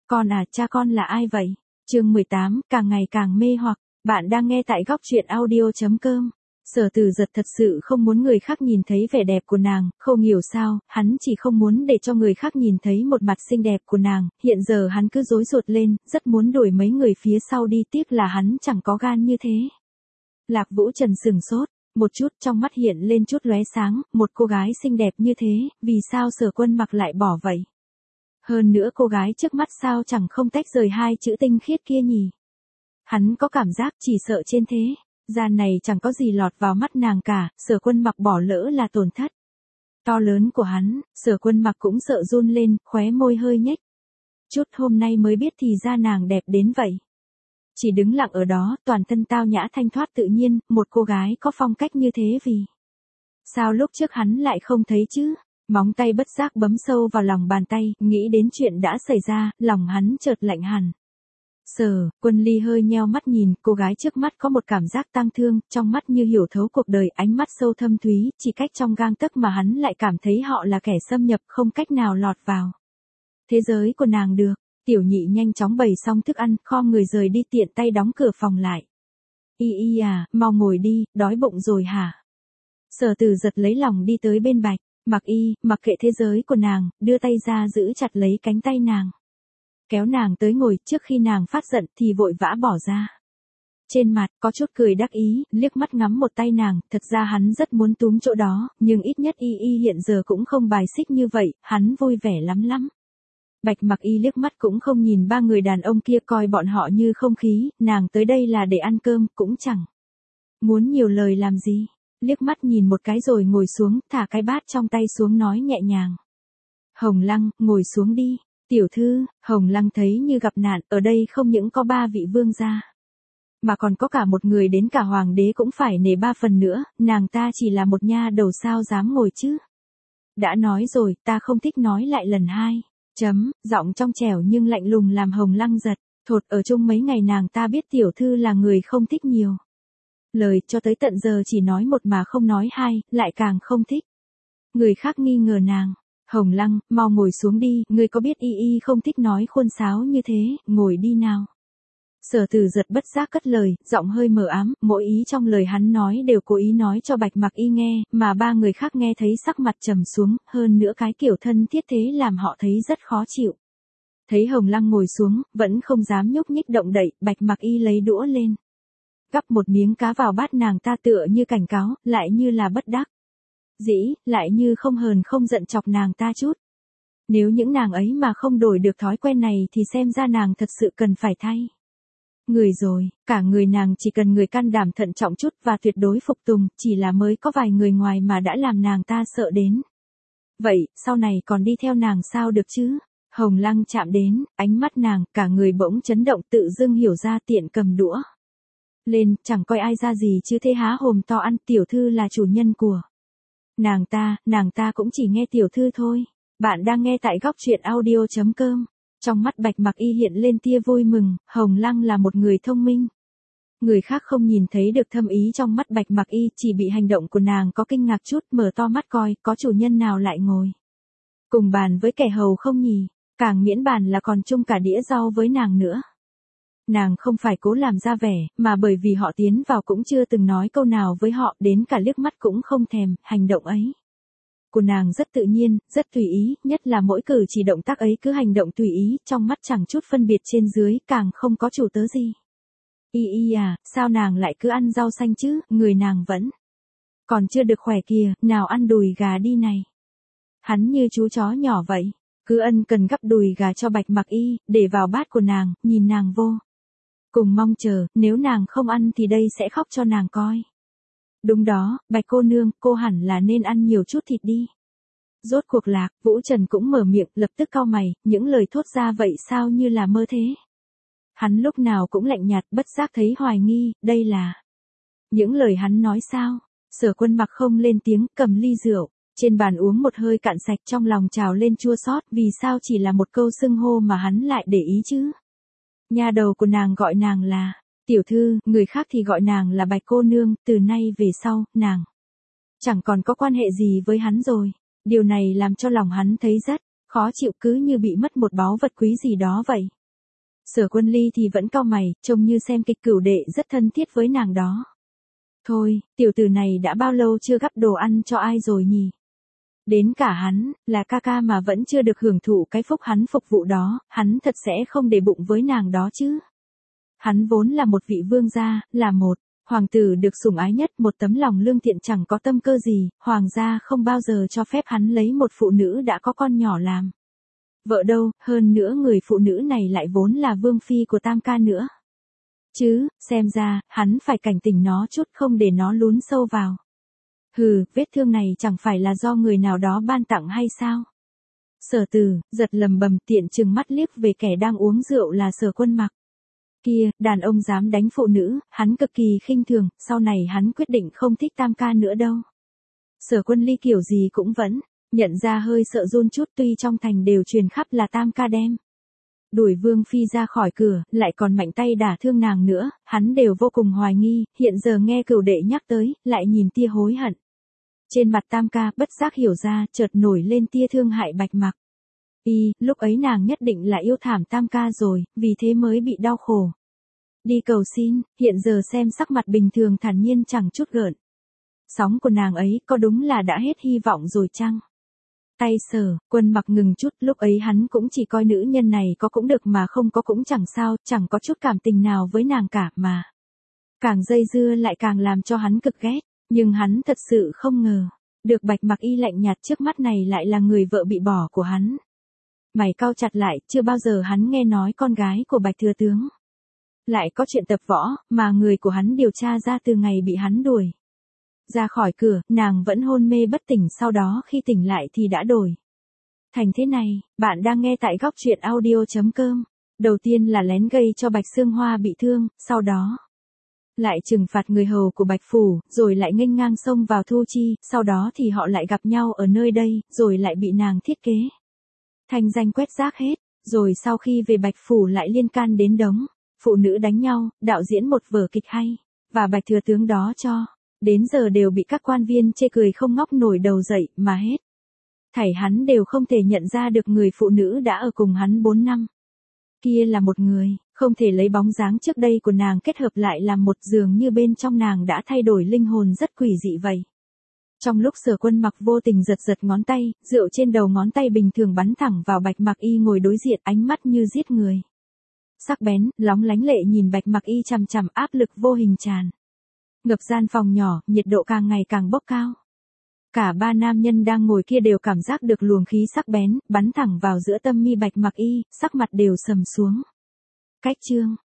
Con à, cha con là ai vậy? Chương 18, càng ngày càng mê hoặc. Bạn đang nghe tại góc truyện audio.com. Sở Từ Giật thật sự không muốn người khác nhìn thấy vẻ đẹp của nàng, không hiểu sao, hắn chỉ không muốn để cho người khác nhìn thấy một mặt xinh đẹp của nàng, hiện giờ hắn cứ rối ruột lên, rất muốn đuổi mấy người phía sau đi, tiếc là hắn chẳng có gan như thế. Lạc Vũ Trần sừng sốt, một chút trong mắt hiện lên chút lóe sáng, một cô gái xinh đẹp như thế, vì sao Sở Quân Mặc lại bỏ vậy? Hơn nữa cô gái trước mắt sao chẳng không tách rời hai chữ tinh khiết kia nhỉ? Hắn có cảm giác chỉ sợ trên thế gian này chẳng có gì lọt vào mắt nàng cả, Sở Quân Mặc bỏ lỡ là tổn thất to lớn của hắn. Sở Quân Mặc cũng sợ run lên, khóe môi hơi nhếch. Chút hôm nay mới biết thì ra nàng đẹp đến vậy. Chỉ đứng lặng ở đó, toàn thân tao nhã thanh thoát tự nhiên, một cô gái có phong cách như thế vì sao lúc trước hắn lại không thấy chứ? Móng tay bất giác bấm sâu vào lòng bàn tay, nghĩ đến chuyện đã xảy ra, lòng hắn chợt lạnh hẳn. Sở Quân Ly hơi nheo mắt nhìn, cô gái trước mắt có một cảm giác tang thương, trong mắt như hiểu thấu cuộc đời, ánh mắt sâu thâm thúy, chỉ cách trong gang tấc mà hắn lại cảm thấy họ là kẻ xâm nhập, không cách nào lọt vào thế giới của nàng được. Tiểu Nhị nhanh chóng bày xong thức ăn, khom người rời đi, tiện tay đóng cửa phòng lại. Y à, mau ngồi đi, đói bụng rồi hả? Sở Từ Giật lấy lòng đi tới bên Bạch Mặc Y, mặc kệ thế giới của nàng, đưa tay ra giữ chặt lấy cánh tay nàng, kéo nàng tới ngồi, trước khi nàng phát giận thì vội vã bỏ ra. Trên mặt có chút cười đắc ý, liếc mắt ngắm một tay nàng, thật ra hắn rất muốn túm chỗ đó, nhưng ít nhất Y hiện giờ cũng không bài xích như vậy, hắn vui vẻ lắm lắm. Bạch Mặc Y liếc mắt cũng không nhìn ba người đàn ông kia, coi bọn họ như không khí, nàng tới đây là để ăn cơm, cũng chẳng muốn nhiều lời làm gì. Liếc mắt nhìn một cái rồi ngồi xuống, thả cái bát trong tay xuống nói nhẹ nhàng. Hồng Lăng, ngồi xuống đi. Tiểu thư, Hồng Lăng thấy như gặp nạn, ở đây không những có ba vị vương gia, mà còn có cả một người đến cả hoàng đế cũng phải nể ba phần nữa, nàng ta chỉ là một nha đầu sao dám ngồi chứ. Đã nói rồi, ta không thích nói lại lần hai. Giọng trong trẻo nhưng lạnh lùng làm Hồng Lăng giật, thột ở chung mấy ngày nàng ta biết tiểu thư là người không thích nhiều lời, cho tới tận giờ chỉ nói một mà không nói hai, lại càng không thích người khác nghi ngờ nàng. Hồng Lăng, mau ngồi xuống đi, ngươi có biết Y không thích nói khuôn sáo như thế, ngồi đi nào. Sở Từ Giật bất giác cất lời, giọng hơi mờ ám, mỗi ý trong lời hắn nói đều cố ý nói cho Bạch Mặc Y nghe, mà ba người khác nghe thấy sắc mặt trầm xuống, hơn nữa cái kiểu thân thiết thế làm họ thấy rất khó chịu. Thấy Hồng Lăng ngồi xuống, vẫn không dám nhúc nhích động đậy, Bạch Mặc Y lấy đũa lên, gắp một miếng cá vào bát nàng ta, tựa như cảnh cáo, lại như là bất đắc dĩ, lại như không hờn không giận chọc nàng ta chút. Nếu những nàng ấy mà không đổi được thói quen này thì xem ra nàng thật sự cần phải thay người rồi, cả người nàng chỉ cần người can đảm thận trọng chút và tuyệt đối phục tùng, chỉ là mới có vài người ngoài mà đã làm nàng ta sợ đến vậy, sau này còn đi theo nàng sao được chứ? Hồng Lăng chạm đến, ánh mắt nàng, cả người bỗng chấn động, tự dưng hiểu ra, tiện cầm đũa lên, chẳng coi ai ra gì chứ thế há hồm to ăn. Tiểu thư là chủ nhân của nàng ta cũng chỉ nghe tiểu thư thôi. Bạn đang nghe tại góc truyện audio.com. Trong mắt Bạch Mặc Y hiện lên tia vui mừng, Hồng Lăng là một người thông minh. Người khác không nhìn thấy được thâm ý trong mắt Bạch Mặc Y, chỉ bị hành động của nàng có kinh ngạc chút, mở to mắt coi, có chủ nhân nào lại ngồi cùng bàn với kẻ hầu không nhỉ? Càng miễn bàn là còn chung cả đĩa rau với nàng nữa. Nàng không phải cố làm ra vẻ, mà bởi vì họ tiến vào cũng chưa từng nói câu nào với họ, đến cả liếc mắt cũng không thèm. Hành động ấy của nàng rất tự nhiên, rất tùy ý, nhất là mỗi cử chỉ động tác ấy cứ hành động tùy ý, trong mắt chẳng chút phân biệt trên dưới, càng không có chủ tớ gì. Y à, sao nàng lại cứ ăn rau xanh chứ, người nàng vẫn còn chưa được khỏe kìa, nào ăn đùi gà đi này. Hắn như chú chó nhỏ vậy, cứ ân cần gắp đùi gà cho Bạch Mặc Y, để vào bát của nàng, nhìn nàng vô cùng mong chờ, nếu nàng không ăn thì đây sẽ khóc cho nàng coi. Đúng đó, Bạch cô nương, cô hẳn là nên ăn nhiều chút thịt đi. Rốt cuộc Lạc Vũ Trần cũng mở miệng, lập tức cau mày, những lời thốt ra vậy sao như là mơ thế. Hắn lúc nào cũng lạnh nhạt, bất giác thấy hoài nghi, đây là những lời hắn nói sao? Sở Quân Mặc không lên tiếng, cầm ly rượu trên bàn uống một hơi cạn sạch, trong lòng trào lên chua xót, vì sao chỉ là một câu xưng hô mà hắn lại để ý chứ? Nhà đầu của nàng gọi nàng là tiểu thư, người khác thì gọi nàng là Bạch cô nương, từ nay về sau, nàng chẳng còn có quan hệ gì với hắn rồi. Điều này làm cho lòng hắn thấy rất khó chịu, cứ như bị mất một báu vật quý gì đó vậy. Sở Quân Ly thì vẫn cau mày, trông như xem kịch cửu đệ rất thân thiết với nàng đó. Thôi, tiểu tử này đã bao lâu chưa gắp đồ ăn cho ai rồi nhỉ? Đến cả hắn, là ca ca mà vẫn chưa được hưởng thụ cái phúc hắn phục vụ đó, hắn thật sẽ không để bụng với nàng đó chứ. Hắn vốn là một vị vương gia, là một hoàng tử được sủng ái nhất, một tấm lòng lương thiện chẳng có tâm cơ gì, hoàng gia không bao giờ cho phép hắn lấy một phụ nữ đã có con nhỏ làm vợ đâu, hơn nữa người phụ nữ này lại vốn là vương phi của Tam ca nữa. Chứ, xem ra, hắn phải cảnh tỉnh nó chút không để nó lún sâu vào. Hừ, vết thương này chẳng phải là do người nào đó ban tặng hay sao? Sở Từ, giật lầm bầm tiện trừng mắt liếc về kẻ đang uống rượu là Sở Quân Mặc. Kia, đàn ông dám đánh phụ nữ, hắn cực kỳ khinh thường, sau này hắn quyết định không thích Tam ca nữa đâu. Sở Quân Ly kiểu gì cũng vẫn nhận ra hơi sợ run chút, tuy trong thành đều truyền khắp là Tam ca đem đuổi Vương Phi ra khỏi cửa, lại còn mạnh tay đả thương nàng nữa, hắn đều vô cùng hoài nghi, hiện giờ nghe cửu đệ nhắc tới, lại nhìn tia hối hận. Trên mặt Tam ca bất giác hiểu ra, chợt nổi lên tia thương hại Bạch Mặc. Lúc ấy nàng nhất định là yêu thảm Tam ca rồi, vì thế mới bị đau khổ. Đi cầu xin, hiện giờ xem sắc mặt bình thường thản nhiên chẳng chút gợn sóng của nàng ấy, có đúng là đã hết hy vọng rồi chăng? Tay Sở Quân Mặc ngừng chút, lúc ấy hắn cũng chỉ coi nữ nhân này có cũng được mà không có cũng chẳng sao, chẳng có chút cảm tình nào với nàng cả mà. Càng dây dưa lại càng làm cho hắn cực ghét, nhưng hắn thật sự không ngờ, được Bạch Mặc Y lạnh nhạt trước mắt này lại là người vợ bị bỏ của hắn. Mày cau chặt lại, chưa bao giờ hắn nghe nói con gái của Bạch Thừa Tướng lại có chuyện tập võ, mà người của hắn điều tra ra từ ngày bị hắn đuổi ra khỏi cửa, nàng vẫn hôn mê bất tỉnh, sau đó khi tỉnh lại thì đã đổi thành thế này. Bạn đang nghe tại góc truyện audio.com. Đầu tiên là lén gây cho Bạch Sương Hoa bị thương, sau đó lại trừng phạt người hầu của Bạch Phủ, rồi lại nghênh ngang xông vào Thu Chi, sau đó thì họ lại gặp nhau ở nơi đây, rồi lại bị nàng thiết kế thanh danh quét rác hết, rồi sau khi về Bạch Phủ lại liên can đến đống phụ nữ đánh nhau, đạo diễn một vở kịch hay, và Bạch Thừa Tướng đó cho đến giờ đều bị các quan viên chê cười không ngóc nổi đầu dậy, mà hết thảy hắn đều không thể nhận ra được người phụ nữ đã ở cùng hắn 4 năm. Kia là một người, không thể lấy bóng dáng trước đây của nàng kết hợp lại làm một, dường như bên trong nàng đã thay đổi linh hồn rất quỷ dị vậy. Trong lúc Sở Quân Mặc vô tình giật giật ngón tay, rượu trên đầu ngón tay bình thường bắn thẳng vào Bạch Mặc Y ngồi đối diện, ánh mắt như giết người. Sắc bén, lóng lánh lệ nhìn Bạch Mặc Y chằm chằm, áp lực vô hình tràn ngập gian phòng nhỏ, nhiệt độ càng ngày càng bốc cao. Cả ba nam nhân đang ngồi kia đều cảm giác được luồng khí sắc bén, bắn thẳng vào giữa tâm mi Bạch Mặc Y, sắc mặt đều sầm xuống. Cách chương